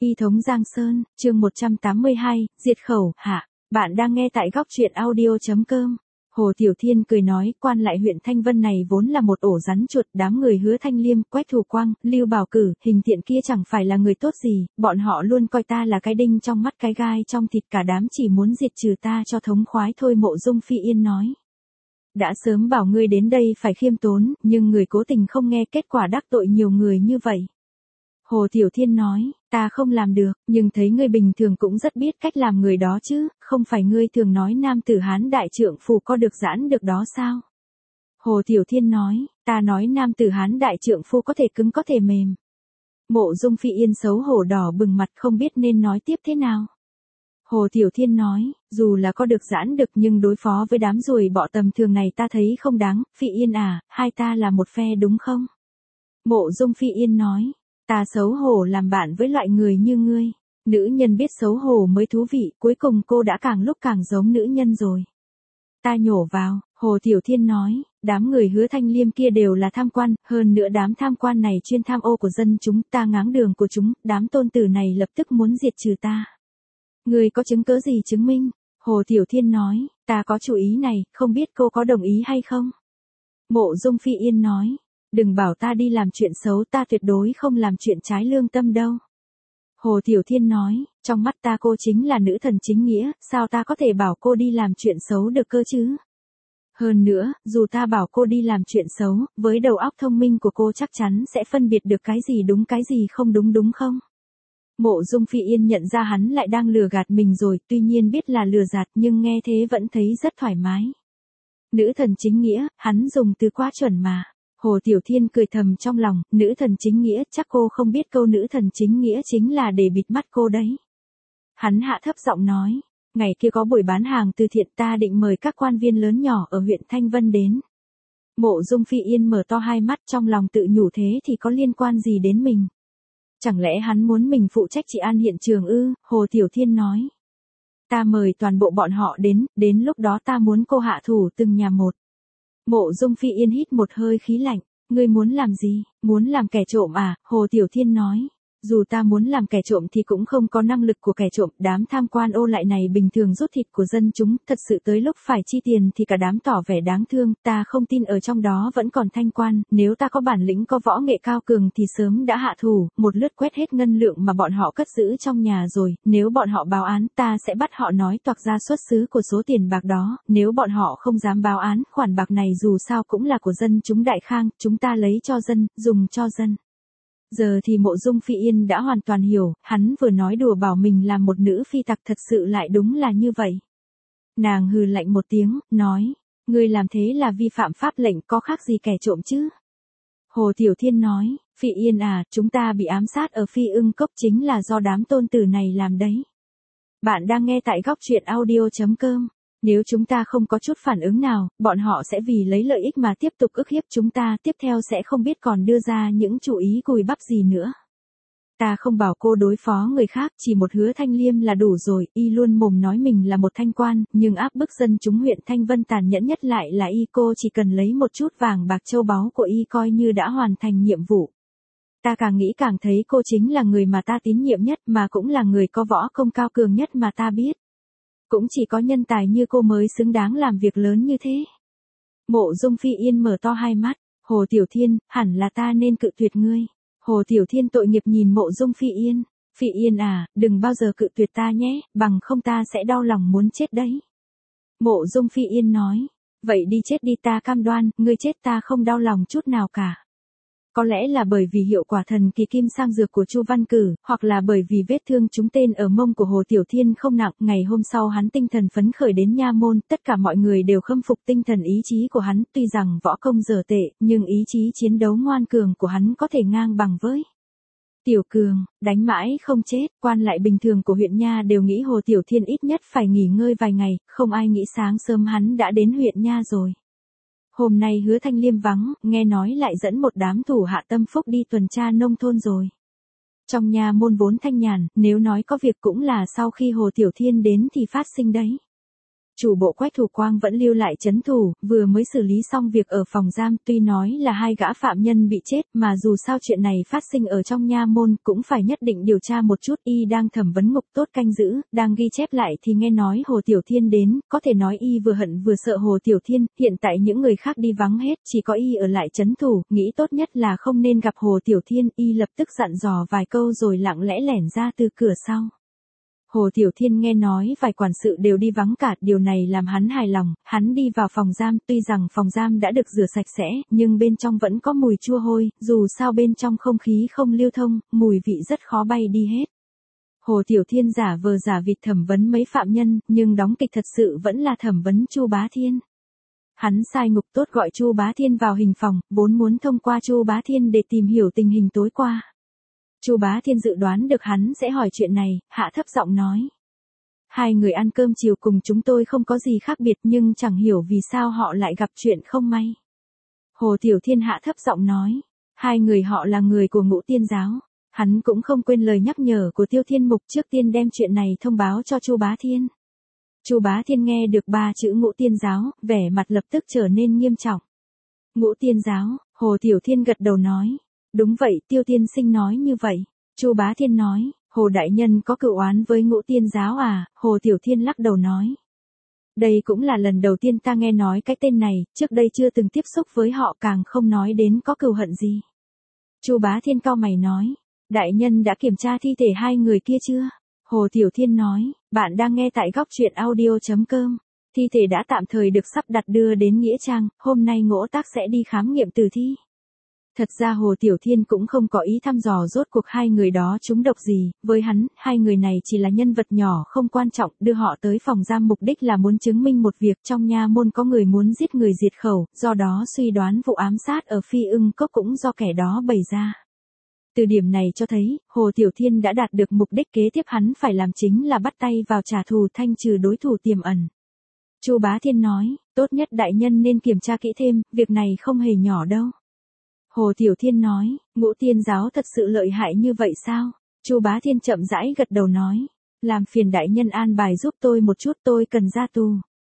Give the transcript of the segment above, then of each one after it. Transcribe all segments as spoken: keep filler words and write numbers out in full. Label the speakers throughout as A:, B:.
A: Y thống Giang Sơn, chương một trăm tám mươi hai, diệt khẩu, hạ. Bạn đang nghe tại góc truyện audio.com. Hồ Tiểu Thiên cười nói, quan lại huyện Thanh Vân này vốn là một ổ rắn chuột, đám người Hứa Thanh Liêm, Quách Thủ Quang, Lưu Bảo Cử, Hình Tiện kia chẳng phải là người tốt gì, bọn họ luôn coi ta là cái đinh trong mắt cái gai trong thịt, cả đám chỉ muốn diệt trừ ta cho thống khoái thôi. Mộ Dung Phi Yên nói. Đã sớm bảo ngươi đến đây phải khiêm tốn, nhưng người cố tình không nghe, kết quả đắc tội nhiều người như vậy. Hồ Tiểu Thiên nói, ta không làm được, nhưng thấy ngươi bình thường cũng rất biết cách làm người đó chứ, không phải ngươi thường nói nam tử Hán đại trượng phu có được giãn được đó sao? Hồ Tiểu Thiên nói, ta nói nam tử Hán đại trượng phu có thể cứng có thể mềm. Mộ Dung Phi Yên xấu hổ đỏ bừng mặt không biết nên nói tiếp thế nào. Hồ Tiểu Thiên nói, dù là có được giãn được nhưng đối phó với đám ruồi bọ tầm thường này ta thấy không đáng. Phi Yên à, hai ta là một phe đúng không? Mộ Dung Phi Yên nói. Ta xấu hổ làm bạn với loại người như ngươi. Nữ nhân biết xấu hổ mới thú vị, cuối cùng cô đã càng lúc càng giống nữ nhân rồi. Ta nhổ vào, Hồ Tiểu Thiên nói, đám người Hứa Thanh Liêm kia đều là tham quan, hơn nữa đám tham quan này chuyên tham ô của dân chúng, ta ngáng đường của chúng, đám tôn tử này lập tức muốn diệt trừ ta. Ngươi có chứng cớ gì chứng minh? Hồ Tiểu Thiên nói, ta có chủ ý này, không biết cô có đồng ý hay không? Mộ Dung Phi Yên nói. Đừng bảo ta đi làm chuyện xấu, ta tuyệt đối không làm chuyện trái lương tâm đâu. Hồ Tiểu Thiên nói, trong mắt ta cô chính là nữ thần chính nghĩa, sao ta có thể bảo cô đi làm chuyện xấu được cơ chứ? Hơn nữa, dù ta bảo cô đi làm chuyện xấu, với đầu óc thông minh của cô chắc chắn sẽ phân biệt được cái gì đúng cái gì không đúng đúng không? Mộ Dung Phi Yên nhận ra hắn lại đang lừa gạt mình rồi, tuy nhiên biết là lừa gạt nhưng nghe thế vẫn thấy rất thoải mái. Nữ thần chính nghĩa, hắn dùng từ quá chuẩn mà. Hồ Tiểu Thiên cười thầm trong lòng, nữ thần chính nghĩa, chắc cô không biết câu nữ thần chính nghĩa chính là để bịt mắt cô đấy. Hắn hạ thấp giọng nói, ngày kia có buổi bán hàng từ thiện, ta định mời các quan viên lớn nhỏ ở huyện Thanh Vân đến. Mộ Dung Phi Yên mở to hai mắt trong lòng tự nhủ thế thì có liên quan gì đến mình? Chẳng lẽ hắn muốn mình phụ trách trị an hiện trường ư? Hồ Tiểu Thiên nói. Ta mời toàn bộ bọn họ đến, đến lúc đó ta muốn cô hạ thủ từng nhà một. Mộ Dung Phi Yên hít một hơi khí lạnh, ngươi muốn làm gì, muốn làm kẻ trộm à? Hồ Tiểu Thiên nói, dù ta muốn làm kẻ trộm thì cũng không có năng lực của kẻ trộm, đám tham quan ô lại này bình thường rút thịt của dân chúng, thật sự tới lúc phải chi tiền thì cả đám tỏ vẻ đáng thương, ta không tin ở trong đó vẫn còn thanh quan, nếu ta có bản lĩnh có võ nghệ cao cường thì sớm đã hạ thủ, một lướt quét hết ngân lượng mà bọn họ cất giữ trong nhà rồi, nếu bọn họ báo án ta sẽ bắt họ nói toạc ra xuất xứ của số tiền bạc đó, nếu bọn họ không dám báo án, khoản bạc này dù sao cũng là của dân chúng Đại Khang, chúng ta lấy cho dân, dùng cho dân. Giờ thì Mộ Dung Phi Yên đã hoàn toàn hiểu, hắn vừa nói đùa bảo mình là một nữ phi tặc thật sự lại đúng là như vậy. Nàng hừ lạnh một tiếng, nói, ngươi làm thế là vi phạm pháp lệnh, có khác gì kẻ trộm chứ? Hồ Tiểu Thiên nói, Phi Yên à, chúng ta bị ám sát ở Phi Ưng Cốc chính là do đám tôn tử này làm đấy. Bạn đang nghe tại góc truyện audio.com. Nếu chúng ta không có chút phản ứng nào, bọn họ sẽ vì lấy lợi ích mà tiếp tục ức hiếp chúng ta, tiếp theo sẽ không biết còn đưa ra những chủ ý cùi bắp gì nữa. Ta không bảo cô đối phó người khác, chỉ một Hứa Thanh Liêm là đủ rồi, y luôn mồm nói mình là một thanh quan, nhưng áp bức dân chúng huyện Thanh Vân tàn nhẫn nhất lại là y, cô chỉ cần lấy một chút vàng bạc châu báu của y coi như đã hoàn thành nhiệm vụ. Ta càng nghĩ càng thấy cô chính là người mà ta tín nhiệm nhất mà cũng là người có võ công cao cường nhất mà ta biết. Cũng chỉ có nhân tài như cô mới xứng đáng làm việc lớn như thế. Mộ Dung Phi Yên mở to hai mắt, Hồ Tiểu Thiên, hẳn là ta nên cự tuyệt ngươi. Hồ Tiểu Thiên tội nghiệp nhìn Mộ Dung Phi Yên, Phi Yên à, đừng bao giờ cự tuyệt ta nhé, bằng không ta sẽ đau lòng muốn chết đấy. Mộ Dung Phi Yên nói, vậy đi chết đi, ta cam đoan, ngươi chết ta không đau lòng chút nào cả. Có lẽ là bởi vì hiệu quả thần kỳ kim sang dược của Chu Văn Cử, hoặc là bởi vì vết thương trúng tên ở mông của Hồ Tiểu Thiên không nặng, ngày hôm sau hắn tinh thần phấn khởi đến nha môn, tất cả mọi người đều khâm phục tinh thần ý chí của hắn, tuy rằng võ công dở tệ, nhưng ý chí chiến đấu ngoan cường của hắn có thể ngang bằng với Tiểu Cường, đánh mãi không chết, quan lại bình thường của huyện nha đều nghĩ Hồ Tiểu Thiên ít nhất phải nghỉ ngơi vài ngày, không ai nghĩ sáng sớm hắn đã đến huyện nha rồi. Hôm nay Hứa Thanh Liêm vắng, nghe nói lại dẫn một đám thủ hạ tâm phúc đi tuần tra nông thôn rồi. Trong nhà môn vốn thanh nhàn, nếu nói có việc cũng là sau khi Hồ Tiểu Thiên đến thì phát sinh đấy. Chủ bộ Quách Thủ Quang vẫn lưu lại trấn thủ, vừa mới xử lý xong việc ở phòng giam, tuy nói là hai gã phạm nhân bị chết, mà dù sao chuyện này phát sinh ở trong nha môn, cũng phải nhất định điều tra một chút. Y đang thẩm vấn ngục tốt canh giữ, đang ghi chép lại thì nghe nói Hồ Tiểu Thiên đến, có thể nói y vừa hận vừa sợ Hồ Tiểu Thiên, hiện tại những người khác đi vắng hết, chỉ có y ở lại trấn thủ, nghĩ tốt nhất là không nên gặp Hồ Tiểu Thiên. Y lập tức dặn dò vài câu rồi lặng lẽ lẻn ra từ cửa sau. Hồ Tiểu Thiên nghe nói vài quản sự đều đi vắng cả, điều này làm hắn hài lòng. Hắn đi vào phòng giam, tuy rằng phòng giam đã được rửa sạch sẽ, nhưng bên trong vẫn có mùi chua hôi, dù sao bên trong không khí không lưu thông, mùi vị rất khó bay đi hết. Hồ Tiểu Thiên giả vờ giả vịt thẩm vấn mấy phạm nhân, nhưng đóng kịch thật sự vẫn là thẩm vấn Chu Bá Thiên. Hắn sai ngục tốt gọi Chu Bá Thiên vào hình phòng, vốn muốn thông qua Chu Bá Thiên để tìm hiểu tình hình tối qua. Chu Bá Thiên dự đoán được hắn sẽ hỏi chuyện này, hạ thấp giọng nói. Hai người ăn cơm chiều cùng chúng tôi không có gì khác biệt, nhưng chẳng hiểu vì sao họ lại gặp chuyện không may. Hồ Tiểu Thiên hạ thấp giọng nói. Hai người họ là người của Ngũ Tiên giáo. Hắn cũng không quên lời nhắc nhở của Tiêu Thiên Mục, trước tiên đem chuyện này thông báo cho Chu Bá Thiên. Chu Bá Thiên nghe được ba chữ Ngũ Tiên giáo, vẻ mặt lập tức trở nên nghiêm trọng. Ngũ Tiên giáo, Hồ Tiểu Thiên gật đầu nói. Đúng vậy, Tiêu tiên sinh nói như vậy. Chu Bá Thiên nói, Hồ đại nhân có cựu oán với Ngũ Tiên giáo à? Hồ Tiểu Thiên lắc đầu nói. Đây cũng là lần đầu tiên ta nghe nói cái tên này, trước đây chưa từng tiếp xúc với họ, càng không nói đến có cừu hận gì. Chu Bá Thiên cau mày nói, đại nhân đã kiểm tra thi thể hai người kia chưa? Hồ Tiểu Thiên nói, bạn đang nghe tại góc truyện audio chấm com. Thi thể đã tạm thời được sắp đặt đưa đến Nghĩa Trang, hôm nay Ngỗ Tác sẽ đi khám nghiệm tử thi. Thật ra Hồ Tiểu Thiên cũng không có ý thăm dò rốt cuộc hai người đó trúng độc gì, với hắn, hai người này chỉ là nhân vật nhỏ không quan trọng, đưa họ tới phòng giam mục đích là muốn chứng minh một việc, trong nha môn có người muốn giết người diệt khẩu, do đó suy đoán vụ ám sát ở Phi Ưng Cốc cũng do kẻ đó bày ra. Từ điểm này cho thấy, Hồ Tiểu Thiên đã đạt được mục đích, kế tiếp hắn phải làm chính là bắt tay vào trả thù, thanh trừ đối thủ tiềm ẩn. Chu Bá Thiên nói, tốt nhất đại nhân nên kiểm tra kỹ thêm, việc này không hề nhỏ đâu. Hồ Tiểu Thiên nói, Ngũ Tiên giáo thật sự lợi hại như vậy sao? Chu Bá Thiên chậm rãi gật đầu nói, làm phiền đại nhân an bài giúp tôi một chút, tôi cần ra tù.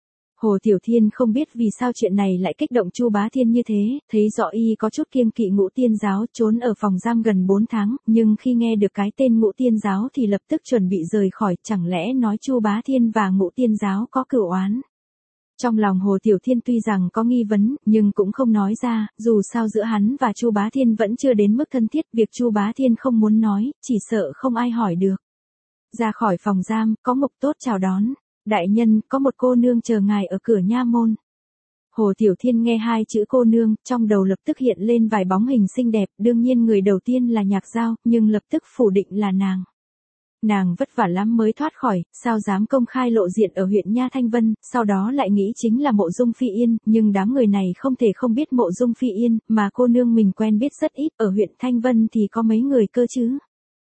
A: Hồ Tiểu Thiên không biết vì sao chuyện này lại kích động Chu Bá Thiên như thế, thấy rõ y có chút kiêng kỵ Ngũ Tiên giáo, trốn ở phòng giam gần bốn tháng, nhưng khi nghe được cái tên Ngũ Tiên giáo thì lập tức chuẩn bị rời khỏi, chẳng lẽ nói Chu Bá Thiên và Ngũ Tiên giáo có cửu oán. Trong lòng Hồ Tiểu Thiên tuy rằng có nghi vấn, nhưng cũng không nói ra, dù sao giữa hắn và Chu Bá Thiên vẫn chưa đến mức thân thiết, việc Chu Bá Thiên không muốn nói, chỉ sợ không ai hỏi được. Ra khỏi phòng giam, có ngục tốt chào đón, đại nhân, có một cô nương chờ ngài ở cửa nha môn. Hồ Tiểu Thiên nghe hai chữ cô nương, trong đầu lập tức hiện lên vài bóng hình xinh đẹp, đương nhiên người đầu tiên là Nhạc Giao, nhưng lập tức phủ định là nàng. Nàng vất vả lắm mới thoát khỏi, sao dám công khai lộ diện ở huyện Nha Thanh Vân, sau đó lại nghĩ chính là Mộ Dung Phi Yên, nhưng đám người này không thể không biết Mộ Dung Phi Yên, mà cô nương mình quen biết rất ít, ở huyện Thanh Vân thì có mấy người cơ chứ.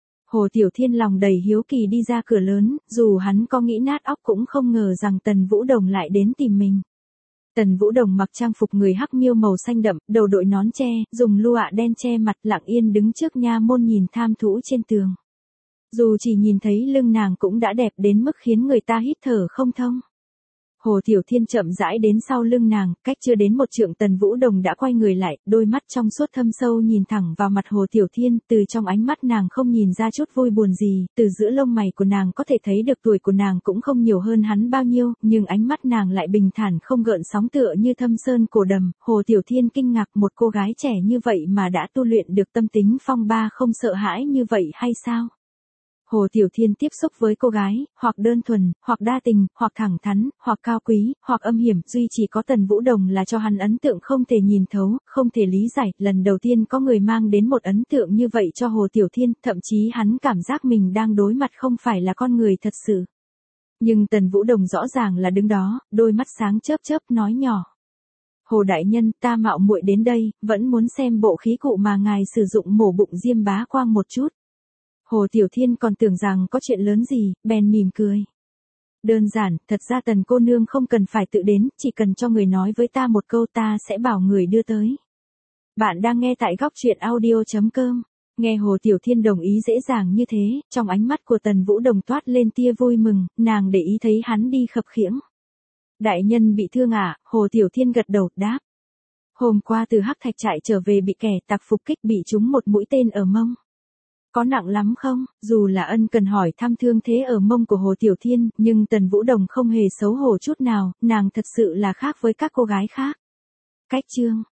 A: Hồ Tiểu Thiên lòng đầy hiếu kỳ đi ra cửa lớn, dù hắn có nghĩ nát óc cũng không ngờ rằng Tần Vũ Đồng lại đến tìm mình. Tần Vũ Đồng mặc trang phục người Hắc Miêu màu xanh đậm, đầu đội nón tre, dùng lụa đen che mặt, lặng yên đứng trước nha môn nhìn tham thú trên tường. Dù chỉ nhìn thấy lưng nàng cũng đã đẹp đến mức khiến người ta hít thở không thông. Hồ Tiểu Thiên chậm rãi đến sau lưng nàng, cách chưa đến một trượng Tần Vũ Đồng đã quay người lại, đôi mắt trong suốt thâm sâu nhìn thẳng vào mặt Hồ Tiểu Thiên, từ trong ánh mắt nàng không nhìn ra chút vui buồn gì, từ giữa lông mày của nàng có thể thấy được tuổi của nàng cũng không nhiều hơn hắn bao nhiêu, nhưng ánh mắt nàng lại bình thản không gợn sóng tựa như thâm sơn cổ đầm. Hồ Tiểu Thiên kinh ngạc, một cô gái trẻ như vậy mà đã tu luyện được tâm tính phong ba không sợ hãi như vậy hay sao? Hồ Tiểu Thiên tiếp xúc với cô gái, hoặc đơn thuần, hoặc đa tình, hoặc thẳng thắn, hoặc cao quý, hoặc âm hiểm, duy chỉ có Tần Vũ Đồng là cho hắn ấn tượng không thể nhìn thấu, không thể lý giải, lần đầu tiên có người mang đến một ấn tượng như vậy cho Hồ Tiểu Thiên, thậm chí hắn cảm giác mình đang đối mặt không phải là con người thật sự. Nhưng Tần Vũ Đồng rõ ràng là đứng đó, đôi mắt sáng chớp chớp nói nhỏ. Hồ đại nhân, ta mạo muội đến đây, vẫn muốn xem bộ khí cụ mà ngài sử dụng mổ bụng Diêm Bá Quang một chút. Hồ Tiểu Thiên còn tưởng rằng có chuyện lớn gì, bèn mỉm cười. Đơn giản, thật ra Tần cô nương không cần phải tự đến, chỉ cần cho người nói với ta một câu ta sẽ bảo người đưa tới. Bạn đang nghe tại góc truyện audio chấm com. Nghe Hồ Tiểu Thiên đồng ý dễ dàng như thế, trong ánh mắt của Tần Vũ Đồng toát lên tia vui mừng, nàng để ý thấy hắn đi khập khiễng. Đại nhân bị thương à? Hồ Tiểu Thiên gật đầu, đáp. Hôm qua từ Hắc Thạch trại trở về bị kẻ tặc phục kích bị trúng một mũi tên ở mông. Có nặng lắm không? Dù là ân cần hỏi thăm thương thế ở mông của Hồ Tiểu Thiên, nhưng Tần Vũ Đồng không hề xấu hổ chút nào, nàng thật sự là khác với các cô gái khác. Cách chương